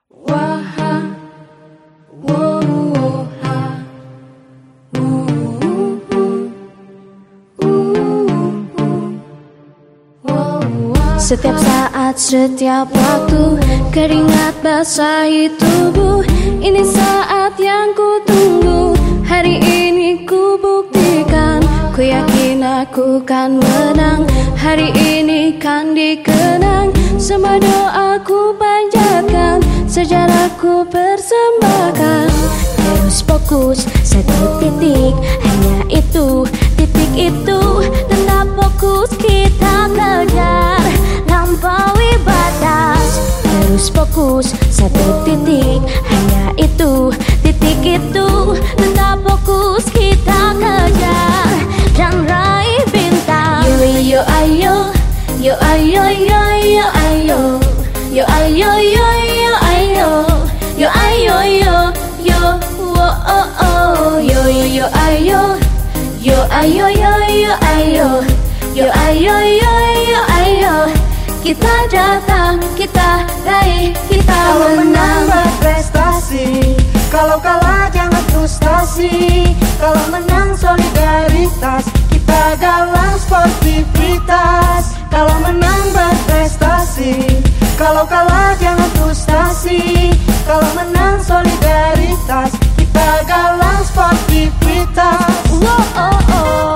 Setiap saat, setiap waktu, keringat basahi tubuh. Ini saat yang ku tunggu. Hari ini ku buktikan, ku yakin aku kan menang. Hari ini kan dikenang, semua doaku panjatkan, sejarahku persembahkan. Terus fokus, satu titik, hanya itu, titik itu. Tetap fokus kita kejar, lampaui batas. Terus fokus, satu titik, hanya itu, titik itu. Tetap fokus kita kejar dan raih bintang. Yo ayo, yo ayo, yo yo ayo, yo ayo, yo yo ayo, yo ayo, yo yo oh oh oh, yo yo ayo, yo ayo, yo yo ayo, yo ayo, yo yo ayo. Kita datang, kita raih, kita kalau menang. Menang berprestasi, kalau kalah jangan frustasi. Kalau menang solidaritas, kita galang sportivitas. Kalau menang berprestasi, kalau kalah jangan frustasi. Kalau menang solidaritas, kita galang sportivitas. Oh oh oh.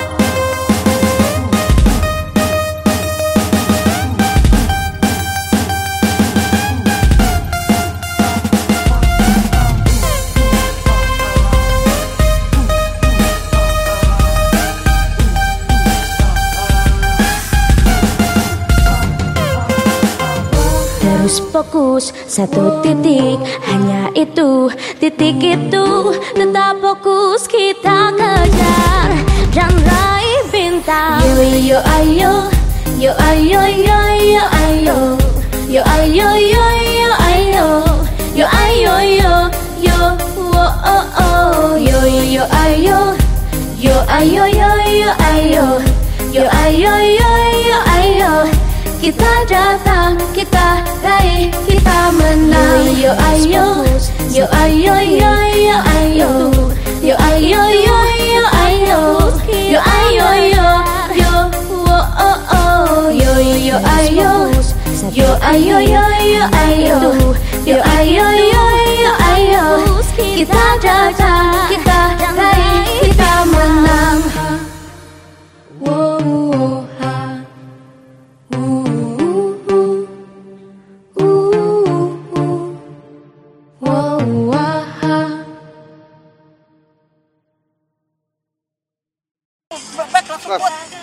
Terus fokus, satu titik, hanya itu, titik itu. Tetap fokus kita kejar dan raih bintang. Yo ayo, yo ayo, yo yo ayo, yo ayo, yo yo ayo, yo ayo, yo yo oh oh oh, yo yo ayo, yo ayo, yo yo ayo, yo ayo, yo yo ayo. Kita datang, kita raih, kita menang. Yo ayo, yo ayo, yo yo ayo, yo ayo, yo yo ayo, yo ayo, yo yo oh oh oh, yo yo ayo, yo ayo, yo yo ayo, yo ayo, yo yo ayo. Kita datang, kita raih, kita menang. Back langsung buat